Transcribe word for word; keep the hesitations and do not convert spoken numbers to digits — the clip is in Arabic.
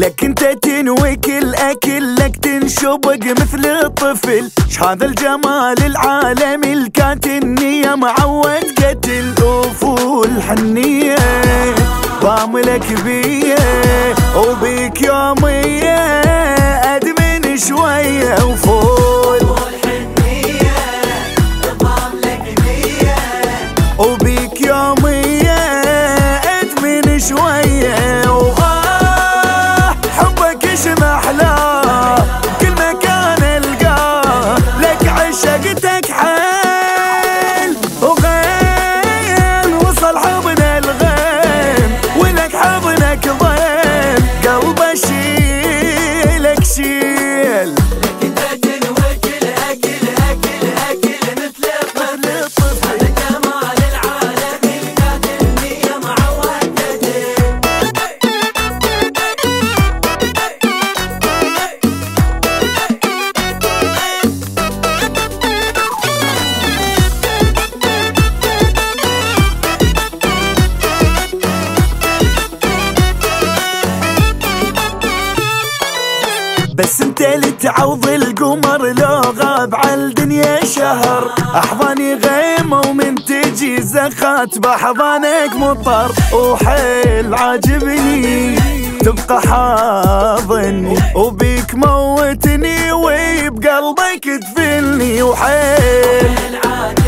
لك انت تنوي كل اكل لك تنشبق مثل الطفل. ش هذا الجمال العالمي الكاتني يا معود قتل افول حنيه ضاملك بيه وبيك يوميه ادمن شويه وفول حنيه ضاملك بيه وبيك يوميه ادمن شويه. وآه حبك شمحلاه كل مكان القاه لك عشقتك حيل وغيم وصل حضن الغيم ولك حضنك ضيم قلبه شيلك شيل. لك انت تنوي كل اكل اكل اكل مثل الطفل. هذا جمال العالمي الكاتني يا معود قتل. بس انت اللي تعوض القمر لو غاب عالدنيا شهر. احضاني غيمة ومن تجي زخات باحضانك مطر وحيل عاجبني تبقى حاضني وبيك موتني وبقلبك تفلني وحيل